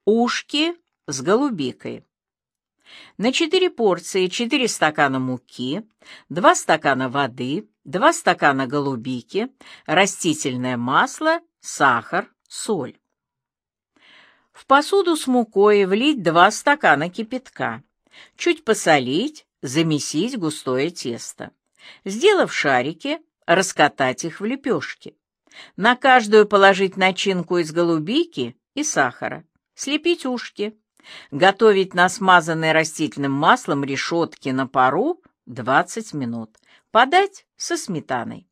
Ушки с голубикой. На 4 порции 4 стакана муки, 2 стакана воды, 2 стакана голубики, растительное масло, сахар, соль. В посуду с мукой влить 2 стакана кипятка. Чуть посолить, замесить густое тесто. Сделав шарики, раскатать их в лепешки. На каждую положить начинку из голубики и сахара. Слепить ушки. Готовить на смазанной растительным маслом решетке на пару 20 минут. Подать со сметаной.